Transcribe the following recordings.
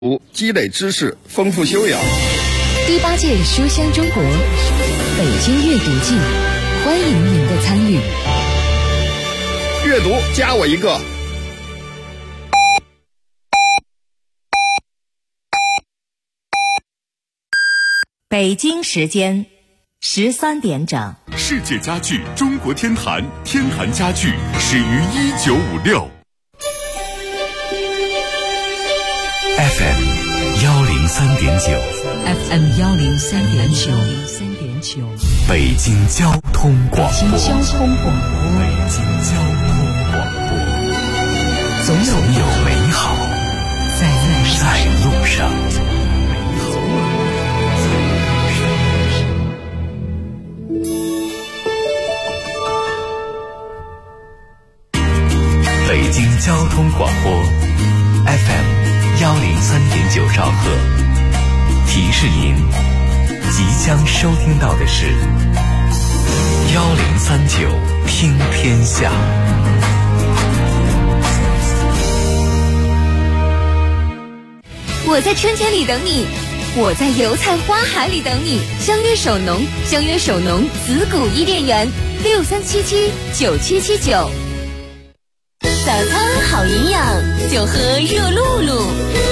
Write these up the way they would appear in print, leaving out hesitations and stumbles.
积累知识，丰富修养。 第8届书香中国北京阅读季，欢迎您的参与。 阅读加我一个。 北京时间13点整。 世界家具中国天坛，天坛家具始于1956。FM 103.9，FM 103.9， 北京交通广播， 北京交通广播， 北京交通广播， 总有美好在路上。北京交通广播 FM 103.9兆赫，提示您即将收听到的是1039听天下。 我在春天里等你，我在油菜花海里等你。相约首农，相约首农紫谷伊甸园，63779779。早餐好营养，就喝热露露。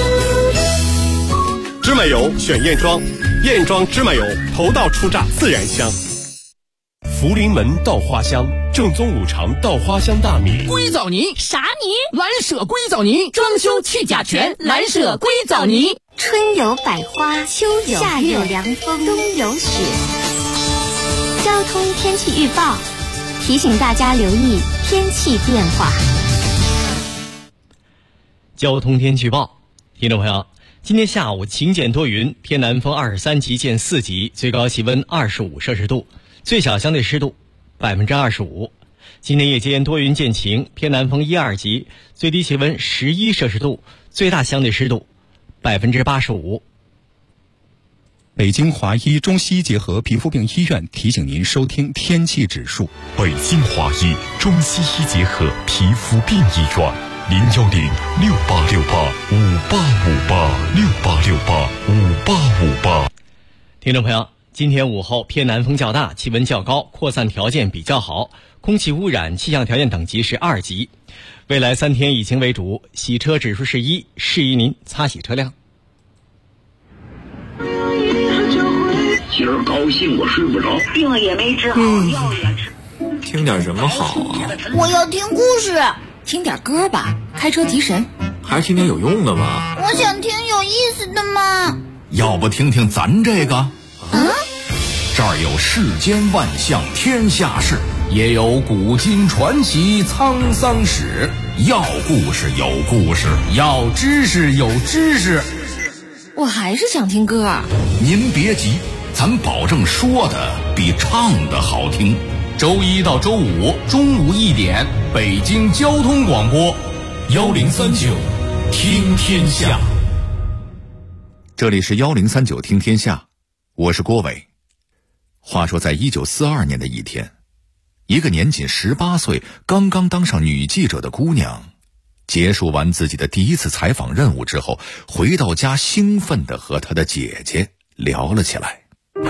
芝麻油选燕庄，燕庄芝麻油头道初榨，自然香。福临门稻花香，正宗五常稻花香大米。 硅藻泥啥泥？ 蓝舍硅藻泥，装修去甲醛，蓝舍硅藻泥。 春有百花，秋有夏有凉风，冬有雪。交通天气预报提醒大家留意天气变化。 交通天气预报，听众朋友，今天下午晴间多云，偏南风23级见4级，最高气温25摄氏度，最小相对湿度25%。今天夜间多云见晴，偏南风1、2级，最低气温11摄氏度，最大相对湿度85%。 北京华医中西医结合皮肤病医院提醒您收听天气指数。 北京华医中西医结合皮肤病医院，0106868585858，668685858。 听众朋友，今天午后偏南风较大，气温较高，扩散条件比较好，空气污染气象条件等级是2级。未来3天以晴为主，洗车指数是1，适宜您擦洗车辆。 今儿高兴我睡不着， 病也没治好，药也吃。 听点什么好啊？ 我要听故事。 听点歌吧，开车提神。 还是听点有用的吧。 我想听有意思的嘛。 要不听听咱这个？这儿有世间万象天下事，也有古今传奇沧桑史。要故事有故事，要知识有知识。 我还是想听歌。 您别急，咱保证说的比唱的好听。周1到周5中午1点，北京交通广播1039听天下。这里是1039听天下，我是郭伟。话说在1942年的一天，一个年仅18岁刚刚当上女记者的姑娘，结束完自己的第一次采访任务之后，回到家兴奋地和她的姐姐聊了起来。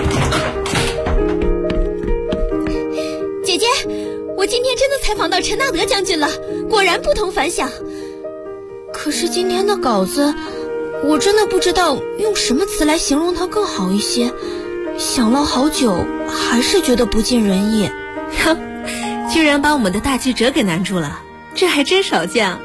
姐姐，我今天真的采访到陈纳德将军了，果然不同凡响。可是今天的稿子，我真的不知道用什么词来形容它更好一些，想了好久，还是觉得不尽人意。 居然把我们的大记者给难住了，这还真少见。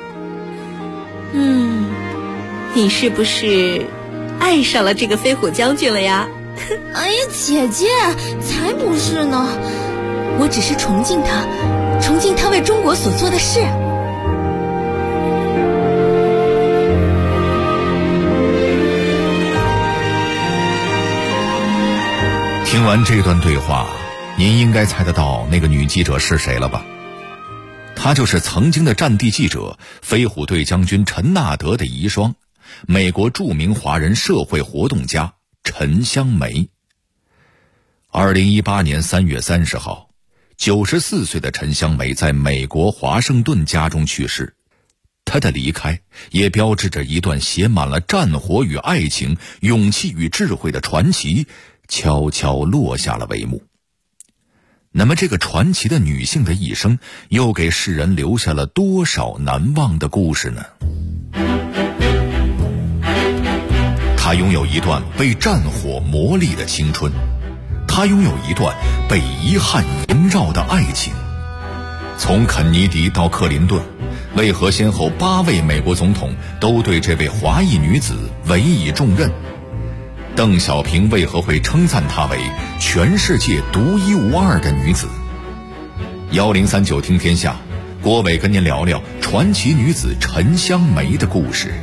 你是不是爱上了这个飞虎将军了呀？ 哎呀，姐姐，才不是呢。我只是崇敬他，崇敬他为中国所做的事。 听完这段对话，您应该猜得到那个女记者是谁了吧？她就是曾经的战地记者飞虎队将军陈纳德的遗孀，美国著名华人社会活动家陈香梅。2018年3月30号，94岁的陈香梅在美国华盛顿家中去世。 他的离开也标志着一段写满了战火与爱情、勇气与智慧的传奇悄悄落下了帷幕。那么这个传奇的女性的一生又给世人留下了多少难忘的故事呢？她拥有一段被战火磨砺的青春，她拥有一段被遗憾萦绕的爱情。从肯尼迪到克林顿，为何先后8位美国总统都对这位华裔女子委以重任？邓小平为何会称赞她为全世界独一无二的女子？1039听天下，郭伟跟您聊聊传奇女子陈香梅的故事。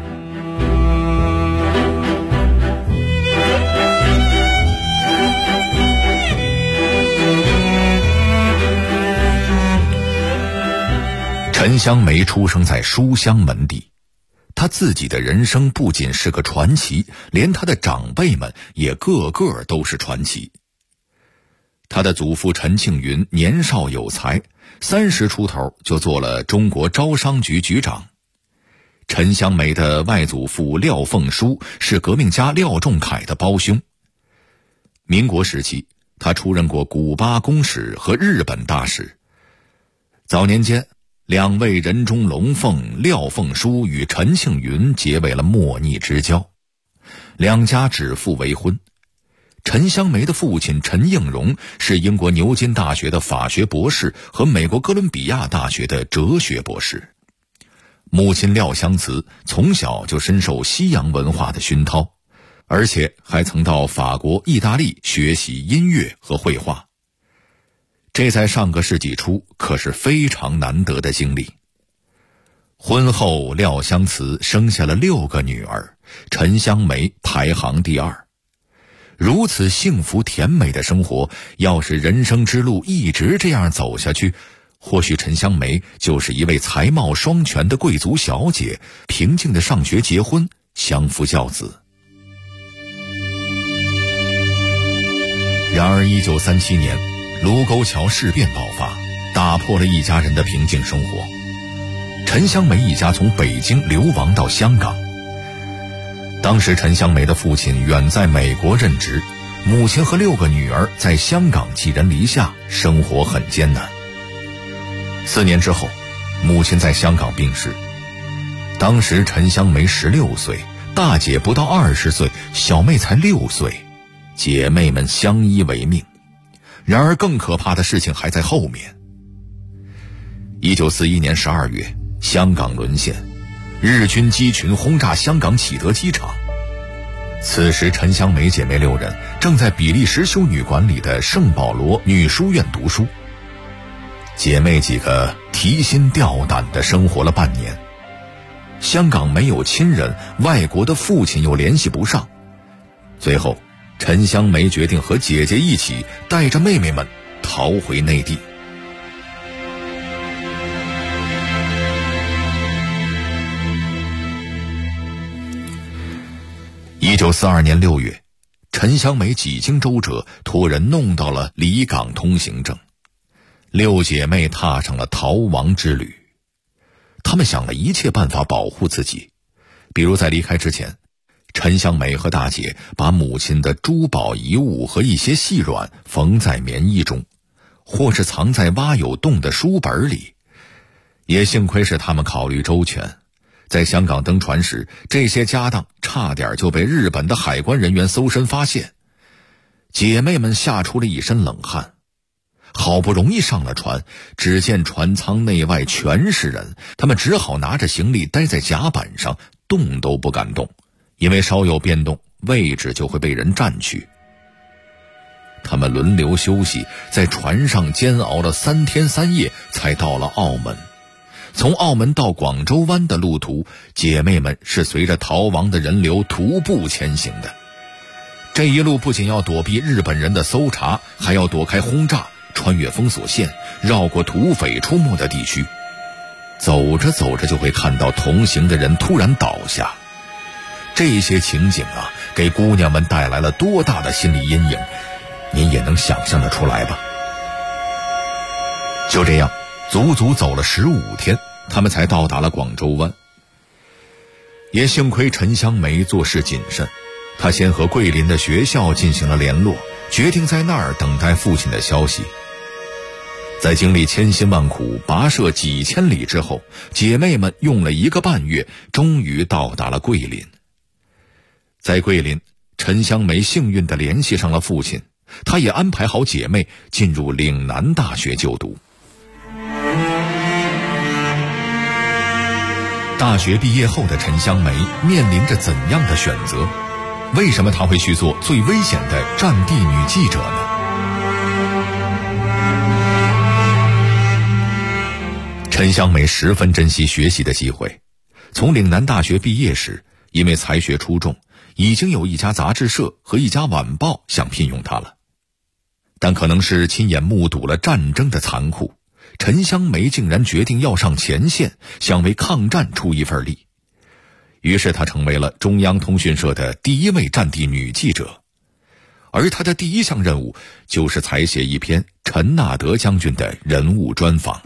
陈香梅出生在书香门第，她自己的人生不仅是个传奇，连她的长辈们也个个都是传奇。她的祖父陈庆云年少有才，30出头就做了中国招商局局长。陈香梅的外祖父廖凤书是革命家廖仲恺的胞兄。民国时期，他出任过古巴公使和日本大使。早年间，2位人中龙凤廖凤书与陈庆云结为了莫逆之交，2家指腹为婚。陈香梅的父亲陈应荣是英国牛津大学的法学博士和美国哥伦比亚大学的哲学博士。母亲廖香慈从小就深受西洋文化的熏陶，而且还曾到法国、意大利学习音乐和绘画。这在上个世纪初可是非常难得的经历。婚后，廖香慈生下了6个女儿，陈香梅排行第2。如此幸福甜美的生活，要是人生之路一直这样走下去，或许陈香梅就是一位才貌双全的贵族小姐，平静的上学结婚，相夫教子。然而1937年卢沟桥事变爆发，打破了一家人的平静生活。陈香梅一家从北京流亡到香港。当时陈香梅的父亲远在美国任职，母亲和6个女儿在香港寄人篱下，生活很艰难。4年之后，母亲在香港病逝。当时陈香梅16岁，大姐不到20岁，小妹才6岁，姐妹们相依为命。然而更可怕的事情还在后面。1941年12月，香港沦陷，日军机群轰炸香港启德机场。此时陈香梅姐妹6人正在比利时修女馆里的圣保罗女书院读书。姐妹几个提心吊胆地生活了半年。香港没有亲人，外国的父亲又联系不上。最后陈香梅决定和姐姐一起带着妹妹们逃回内地。1942年6月，陈香梅几经周折，托人弄到了离港通行证，6姐妹踏上了逃亡之旅。她们想了一切办法保护自己，比如在离开之前，陈香梅和大姐把母亲的珠宝遗物和一些细软缝在棉衣中，或是藏在挖有洞的书本里。也幸亏是他们考虑周全，在香港登船时，这些家当差点就被日本的海关人员搜身发现。姐妹们吓出了一身冷汗。好不容易上了船，只见船舱内外全是人，他们只好拿着行李待在甲板上，动都不敢动，因为稍有变动，位置就会被人占去。他们轮流休息，在船上煎熬了3天3夜，才到了澳门。从澳门到广州湾的路途，姐妹们是随着逃亡的人流徒步前行的。这一路不仅要躲避日本人的搜查，还要躲开轰炸，穿越封锁线，绕过土匪出没的地区。走着走着就会看到同行的人突然倒下。这些情景啊，给姑娘们带来了多大的心理阴影，您也能想象得出来吧。就这样足足走了15天， 他们才到达了广州湾。也幸亏陈香梅做事谨慎，她先和桂林的学校进行了联络，决定在那儿等待父亲的消息。在经历千辛万苦跋涉几千里之后，姐妹们用了1个半月，终于到达了桂林。在桂林，陈香梅幸运地联系上了父亲，她也安排好姐妹进入岭南大学就读。大学毕业后的陈香梅面临着怎样的选择？为什么她会去做最危险的战地女记者呢？陈香梅十分珍惜学习的机会，从岭南大学毕业时，因为才学出众，已经有一家杂志社和一家晚报想聘用她了。但可能是亲眼目睹了战争的残酷，陈香梅竟然决定要上前线，想为抗战出一份力。于是她成为了中央通讯社的第1位战地女记者，而她的第1项任务就是采写一篇陈纳德将军的人物专访。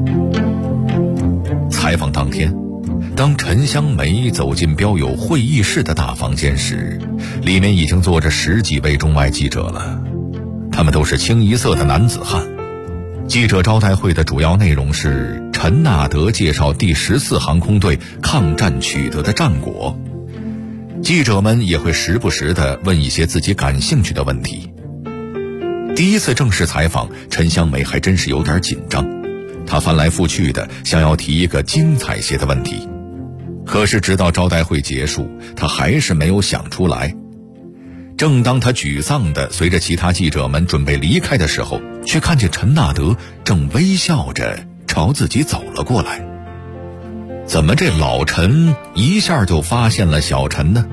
采访当天，当陈香梅走进标有会议室的大房间时，里面已经坐着10几位中外记者了，他们都是清一色的男子汉。记者招待会的主要内容是陈纳德介绍第14航空队抗战取得的战果，记者们也会时不时地问一些自己感兴趣的问题。第一次正式采访，陈香梅还真是有点紧张，她翻来覆去的想要提一个精彩些的问题，可是直到招待会结束，她还是没有想出来。正当他沮丧地随着其他记者们准备离开的时候，却看见陈纳德正微笑着朝自己走了过来。怎么这老陈一下就发现了小陈呢？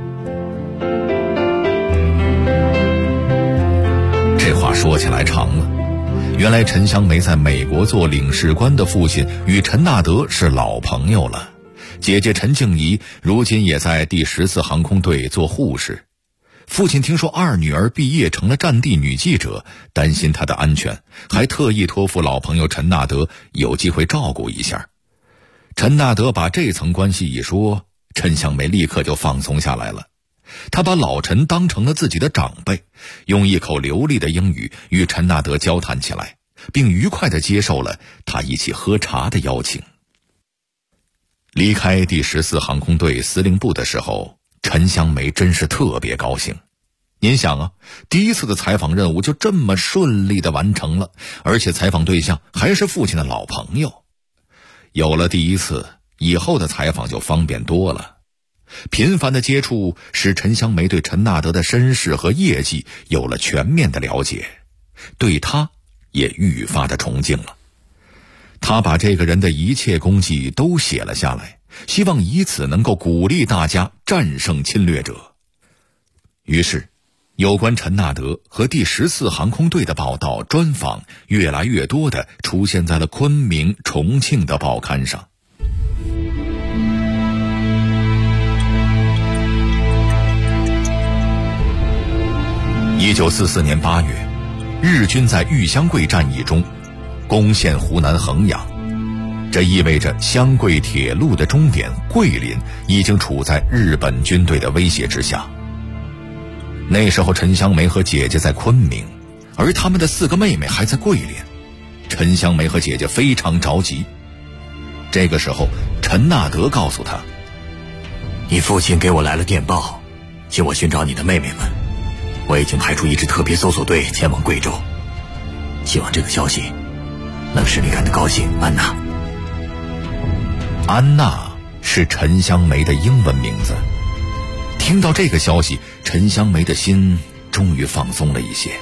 这话说起来长了，原来陈香梅在美国做领事官的父亲与陈纳德是老朋友了，姐姐陈静怡如今也在第14航空队做护士。父亲听说二女儿毕业成了战地女记者，担心她的安全，还特意托付老朋友陈纳德有机会照顾一下。陈纳德把这层关系一说，陈香梅立刻就放松下来了。她把老陈当成了自己的长辈，用一口流利的英语与陈纳德交谈起来，并愉快地接受了他一起喝茶的邀请。离开第14航空队司令部的时候，陈香梅真是特别高兴。您想啊，第一次的采访任务就这么顺利地完成了，而且采访对象还是父亲的老朋友。有了第一次，以后的采访就方便多了。频繁的接触使陈香梅对陈纳德的身世和业绩有了全面的了解，对他也愈发的崇敬了。他把这个人的一切功绩都写了下来，希望以此能够鼓励大家战胜侵略者。于是有关陈纳德和第14航空队的报道专访越来越多地出现在了昆明、重庆的报刊上。1944年8月，日军在玉香桂战役中攻陷湖南衡阳，这意味着湘桂铁路的终点桂林已经处在日本军队的威胁之下。那时候陈香梅和姐姐在昆明，而他们的4个妹妹还在桂林。陈香梅和姐姐非常着急。这个时候陈纳德告诉她， 你父亲给我来了电报，请我寻找你的妹妹们，我已经派出一支特别搜索队前往贵州，希望这个消息能使你感到高兴，安娜。 安娜是陈香梅的英文名字。听到这个消息，陈香梅的心终于放松了一些。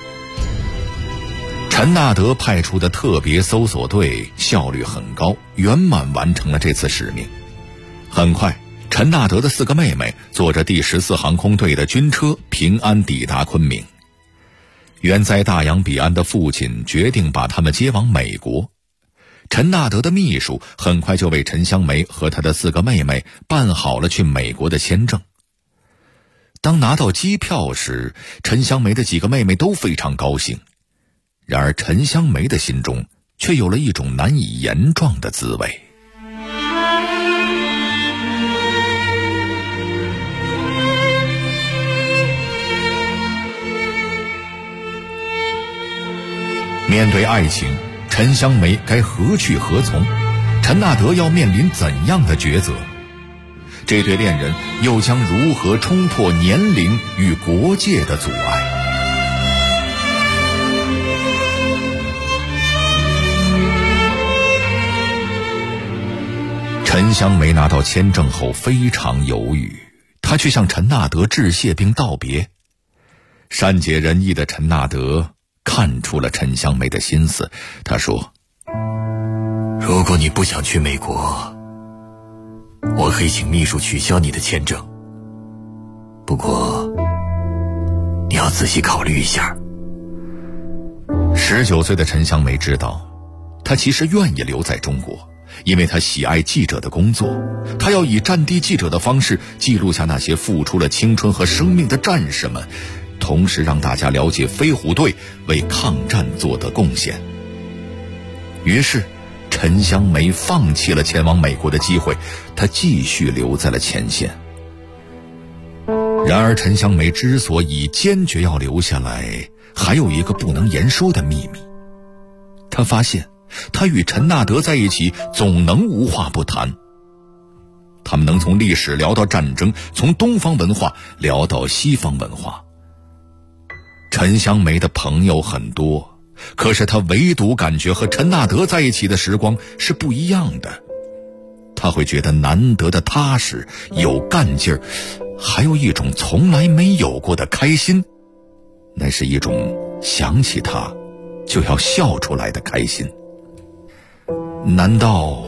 陈纳德派出的特别搜索队效率很高，圆满完成了这次使命。很快，陈纳德的4个妹妹坐着第14航空队的军车平安抵达昆明。远在大洋彼岸的父亲决定把他们接往美国。陈纳德的秘书很快就为陈香梅和她的4个妹妹办好了去美国的签证。当拿到机票时，陈香梅的几个妹妹都非常高兴，然而陈香梅的心中却有了一种难以言状的滋味。 面对爱情，陈香梅该何去何从？陈纳德要面临怎样的抉择？这对恋人又将如何冲破年龄与国界的阻碍？陈香梅拿到签证后非常犹豫，她去向陈纳德致谢并道别。善解人意的陈纳德看出了陈香梅的心思，他说： 如果你不想去美国，我可以请秘书取消你的签证，不过你要仔细考虑一下。 19岁的陈香梅知道，她其实愿意留在中国，因为她喜爱记者的工作，她要以战地记者的方式记录下那些付出了青春和生命的战士们，同时让大家了解飞虎队为抗战做的贡献。于是陈香梅放弃了前往美国的机会，她继续留在了前线。然而陈香梅之所以坚决要留下来，还有一个不能言说的秘密。她发现她与陈纳德在一起总能无话不谈，他们能从历史聊到战争，从东方文化聊到西方文化。陈香梅的朋友很多，可是她唯独感觉和陈纳德在一起的时光是不一样的。她会觉得难得的踏实，有干劲儿，还有一种从来没有过的开心，那是一种想起他就要笑出来的开心。难道……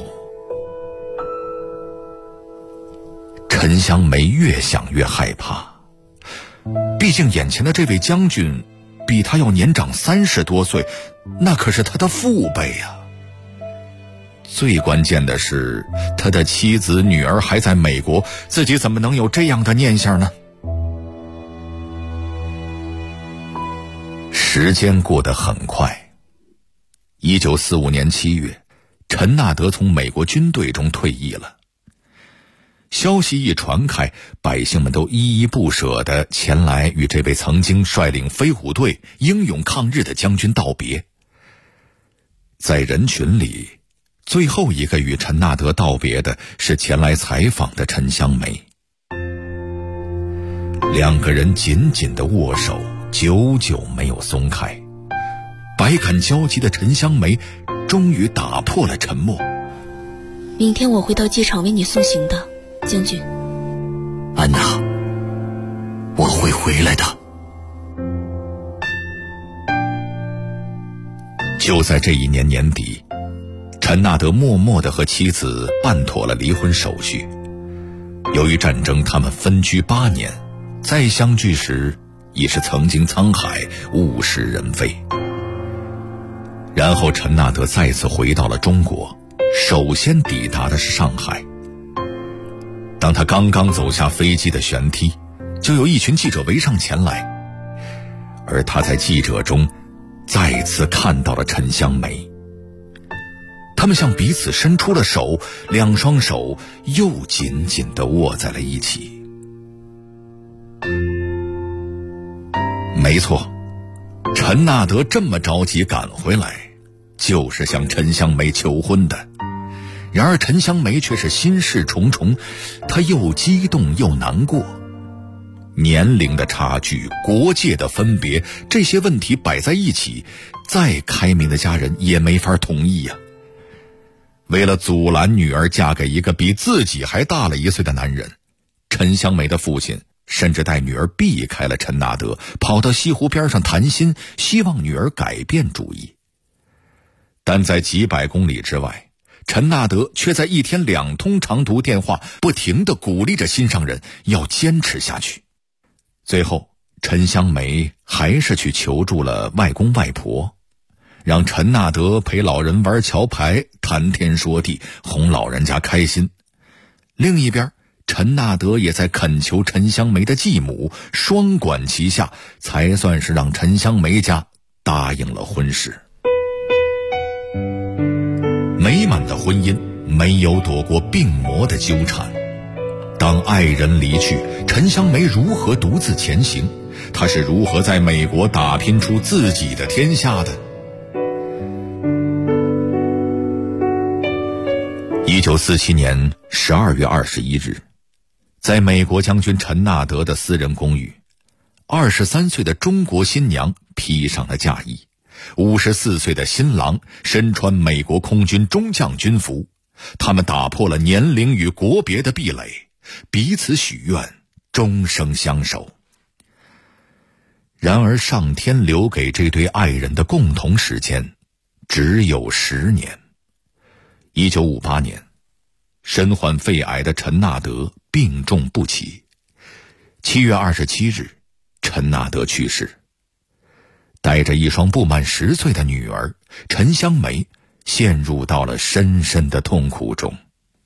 陈香梅越想越害怕，毕竟眼前的这位将军比他要年长30多岁，那可是他的父辈呀。最关键的是，他的妻子女儿还在美国，自己怎么能有这样的念想呢？时间过得很快。1945年7月，陈纳德从美国军队中退役了。消息一传开，百姓们都依依不舍地前来与这位曾经率领飞虎队英勇抗日的将军道别。在人群里，最后一个与陈纳德道别的是前来采访的陈香梅。两个人紧紧地握手，久久没有松开。百感交集的陈香梅终于打破了沉默。 明天我会到机场为你送行的，将军。 安娜，我会回来的。 就在这一年年底，陈纳德默默地和妻子办妥了离婚手续。由于战争，他们分居8年，再相聚时已是曾经沧海，物是人非。然后陈纳德再次回到了中国，首先抵达的是上海。当他刚刚走下飞机的舷梯，就有一群记者围上前来，而他在记者中再次看到了陈香梅。他们向彼此伸出了手，两双手又紧紧地握在了一起。没错，陈纳德这么着急赶回来，就是向陈香梅求婚的。然而陈香梅却是心事重重，她又激动又难过。年龄的差距，国界的分别，这些问题摆在一起，再开明的家人也没法同意呀。为了阻拦女儿嫁给一个比自己还大了1岁的男人，陈香梅的父亲甚至带女儿避开了陈纳德，跑到西湖边上谈心，希望女儿改变主意。但在几百公里之外，陈纳德却在1天2通长途电话，不停地鼓励着心上人要坚持下去。最后陈香梅还是去求助了外公外婆，让陈纳德陪老人玩桥牌，谈天说地，哄老人家开心。另一边，陈纳德也在恳求陈香梅的继母，双管齐下，才算是让陈香梅家答应了婚事。美满的婚姻没有躲过病魔的纠缠。当爱人离去，陈香梅如何独自前行？她是如何在美国打拼出自己的天下的？ 1947年12月21日，在美国将军陈纳德的私人公寓，23岁的中国新娘披上了嫁衣，54岁的新郎身穿美国空军中将军服，他们打破了年龄与国别的壁垒，彼此许愿终生相守。然而上天留给这对爱人的共同时间只有10年。1958年，身患肺癌的陈纳德病重不起。7月27日，陈纳德去世。带着一双不满10岁的女儿陈香梅陷入到了深深的痛苦中。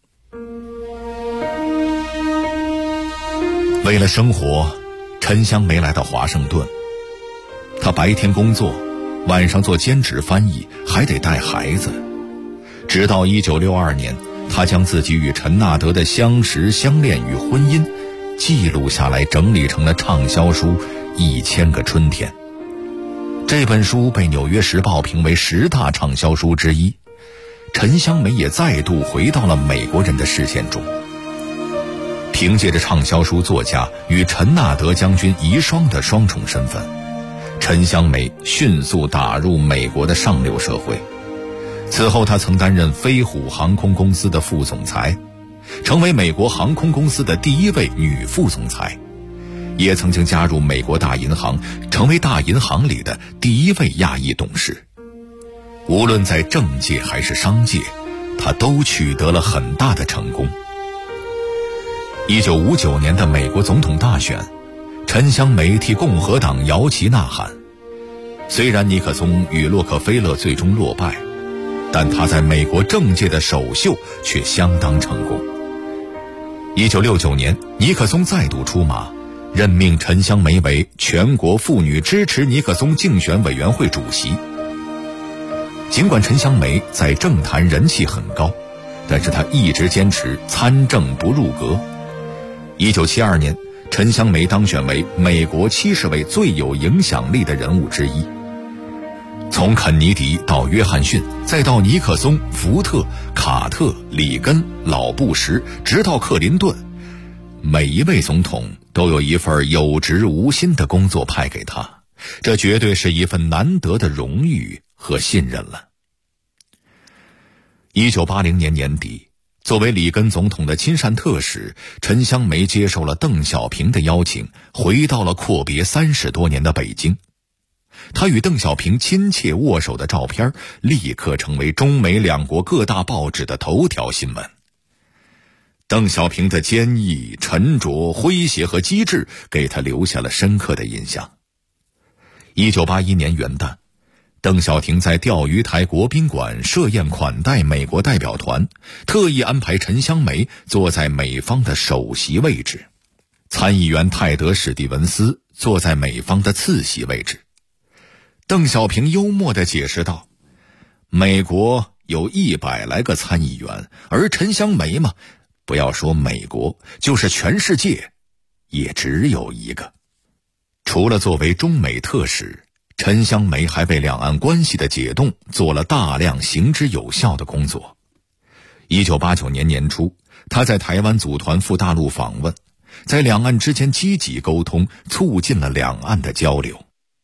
为了生活，陈香梅来到华盛顿。她白天工作，晚上做兼职翻译，还得带孩子。直到1962年，她将自己与陈纳德的相识、相恋与婚姻记录下来，整理成了畅销书《1000个春天》。这本书被《纽约时报》评为10大畅销书之一，陈香梅也再度回到了美国人的视线中。凭借着畅销书作家与陈纳德将军遗孀的双重身份，陈香梅迅速打入美国的上流社会。此后她曾担任飞虎航空公司的副总裁，成为美国航空公司的第1位女副总裁，也曾经加入美国大银行，成为大银行里的第1位亚裔董事。无论在政界还是商界，她都取得了很大的成功。1959年的美国总统大选，陈香梅替共和党摇旗呐喊。虽然尼克松与洛克菲勒最终落败，但他在美国政界的首秀却相当成功。1969年，尼克松再度出马，任命陈香梅为全国妇女支持尼克松竞选委员会主席。尽管陈香梅在政坛人气很高，但是她一直坚持参政不入阁。1972年，陈香梅当选为美国70位最有影响力的人物之一。从肯尼迪到约翰逊，再到尼克松、福特、卡特、里根、老布什，直到克林顿，每一位总统都有一份有职无薪的工作派给他，这绝对是一份难得的荣誉和信任了。1980年年底，作为里根总统的亲善特使，陈香梅接受了邓小平的邀请，回到了阔别30多年的北京。他与邓小平亲切握手的照片立刻成为中美两国各大报纸的头条新闻。邓小平的坚毅、沉着、诙谐和机智给他留下了深刻的印象。1981年元旦，邓小平在钓鱼台国宾馆设宴款待美国代表团，特意安排陈香梅坐在美方的首席位置，参议员泰德·史蒂文斯坐在美方的次席位置。邓小平幽默地解释道，美国有100来个参议员，而陈香梅嘛，不要说美国，就是全世界也只有1个。除了作为中美特使，陈香梅还为两岸关系的解冻做了大量行之有效的工作。1989年年初，他在台湾组团赴大陆访问，在两岸之间积极沟通，促进了两岸的交流。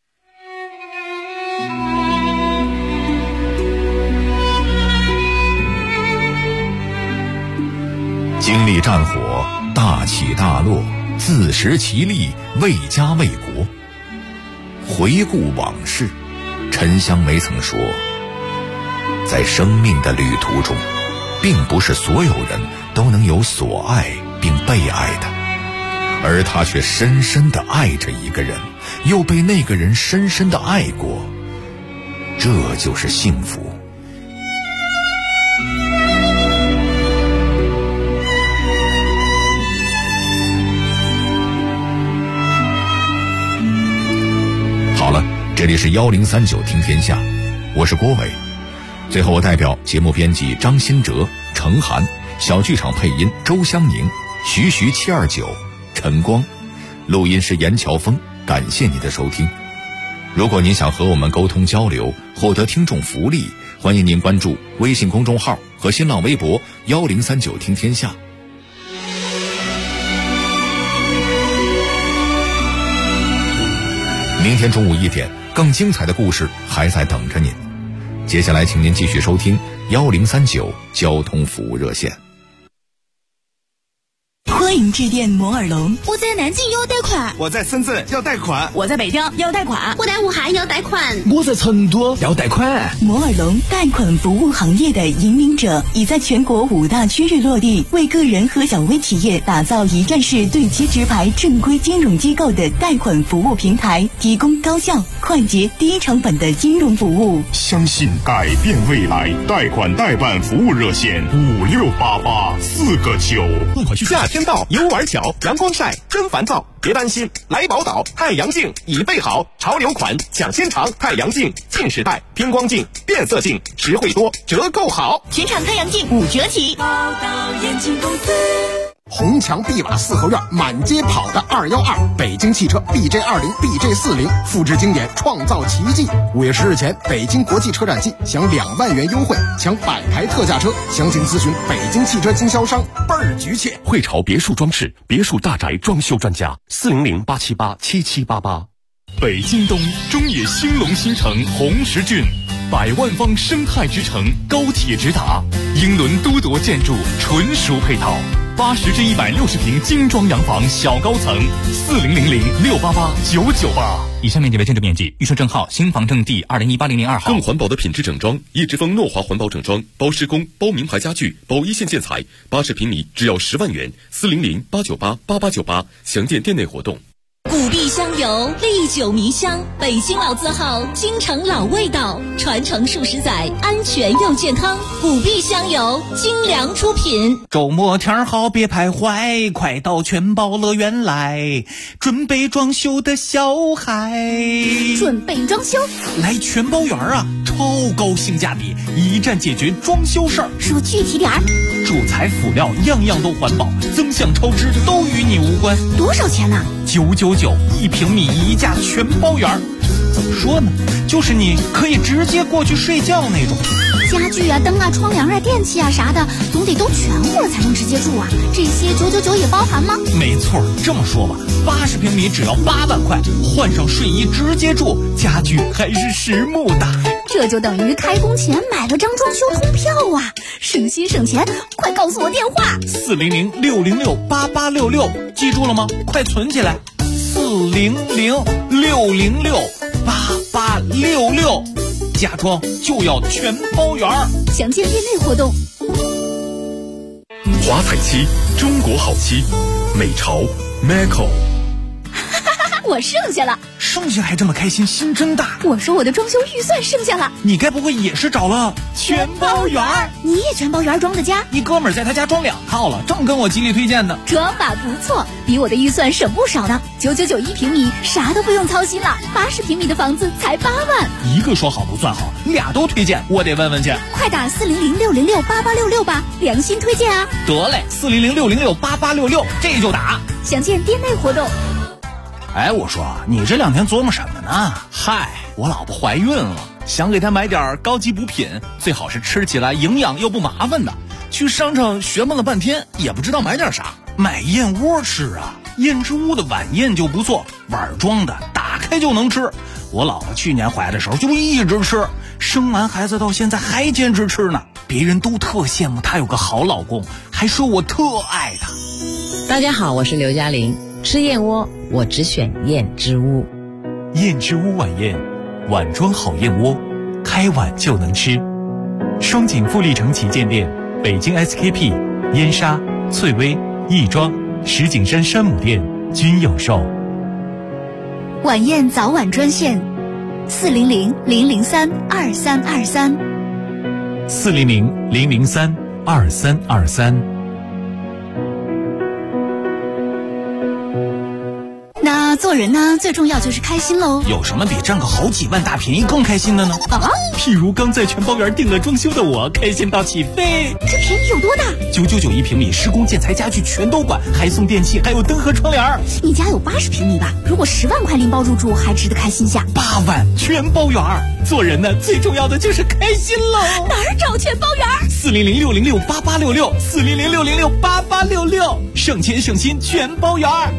经历战火，大起大落，自食其力，为家为国。回顾往事，陈香梅曾说，在生命的旅途中，并不是所有人都能有所爱并被爱的，而她却深深地爱着一个人，又被那个人深深地爱过，这就是幸福。好了，这里是1039听天下，我是郭伟。最后我代表节目编辑张新哲、程涵，小剧场配音周香宁、徐729、陈光，录音师严乔峰，感谢你的收听， 如果您想和我们沟通交流，获得听众福利，欢迎您关注微信公众号和新浪微博1039听天下。明天中午1点，更精彩的故事还在等着您。接下来请您继续收听1039交通服务热线。 欢迎致电摩尔龙。 我在南京要贷款， 我在深圳要贷款， 我在北京要贷款， 我在武汉要贷款， 我在成都要贷款。 摩尔龙贷款服务行业的引领者，已在全国5大区域落地，为个人和小微企业打造一站式对接直排正规金融机构的贷款服务平台，提供高效、快捷、低成本的金融服务。 相信改变未来，贷款代办服务热线5688-4个9。 贷款需夏天到，游玩巧，阳光晒真烦躁，别担心，来宝岛太阳镜已备好，潮流款抢先尝，太阳镜近视带、偏光镜、变色镜，实惠多，折扣好， 全场太阳镜5折起。宝岛眼镜公司。 红墙碧瓦四合院，满街跑的212，北京汽车 BJ20、BJ40，复制经典，创造奇迹。5月10日前，北京国际车展季享2万元优惠，抢100台特价车，详情咨询北京汽车经销商，倍儿局气。 汇潮别墅装饰，别墅大宅装修专家，400-878-7788。 北京东中野兴隆新城红石郡，100万方生态之城，高铁直达，英伦都铎建筑，纯熟配套，80至160平精装洋房小高层，4000-688-998。 以下面积为建筑面积，预售证号新房证第2018-002号。 更环保的品质整装，叶之峰诺华环保整装，包施工，包名牌家具，包一线建材，80平米只要10万元，400-898-8898，详见店内活动。 古碧香油，历久弥香，北京老字号，京城老味道，传承数十载，安全又健康。古碧香油，精良出品。 周末天好别徘徊，快到全宝乐园来，准备装修的小孩。 准备装修？ 来全宝园啊，超高性价比，一站解决装修事儿。 说具体点儿。 主材辅料样样都环保，增项超支都与你无关。 多少钱呢 ？999，1平米1价全包圆。怎么说呢？就是你可以直接过去睡觉那种。 家具啊、灯啊、窗帘啊、电器啊啥的，总得都全乎才能直接住啊。这些999也包含吗？ 没错，这么说吧，80平米只要8万块，换上睡衣直接住，家具还是实木的。 这就等于开工前买了张装修通票啊！省心省钱，快告诉我电话 ！400-606-8866，记住了吗？快存起来！400-606-8866，家装就要全包圆。 详见店内活动。 华彩漆，中国好漆，美潮 Macco。 我剩下了， 剩下还这么开心，心真大。 我说我的装修预算剩下了， 你该不会也是找了全包圆？ 你也全包圆装的家？ 你哥们儿在他家装2套了，正跟我极力推荐呢。 装法不错，比我的预算省不少呢。999，1平米，啥都不用操心了。80平米的房子才8万。 一个说好不算好，俩都推荐，我得问问去。 快打400-606-8866吧，良心推荐啊！ 得嘞，400-606-8866，这就打。 详见店内活动。 哎，我说你这2天琢磨什么呢？嗨，我老婆怀孕了，想给她买点高级补品，最好是吃起来营养又不麻烦的。去商场学问了半天，也不知道买点啥。买燕窝吃啊，燕之屋的晚宴就不错，碗装的，打开就能吃。我老婆去年怀的时候就一直吃，生完孩子到现在还坚持吃呢。别人都特羡慕她有个好老公，还说我特爱她。 大家好，我是刘嘉玲。吃燕窝，我只选燕之屋。 燕之屋晚宴，碗装好燕窝，开碗就能吃。双井富力城旗舰店、北京 SKP、燕莎、翠微、亦庄、石景山山姆店均有售。 晚宴早晚专线：400-003-2323。 400-003-2323。 做人呢，最重要就是开心喽。 有什么比赚个好几万大便宜更开心的呢？ 啊， 譬如刚在全包园订了装修的我，开心到起飞。 这便宜有多大 ？999平米，施工建材家具全都管，还送电器，还有灯和窗帘。 你家有80平米吧？如果10万块拎包入住，还值得开心下。 8万全包园，做人呢，最重要的就是开心喽。 哪儿找全包园 ？400-606-8866，400-606-8866，省钱省心全包园。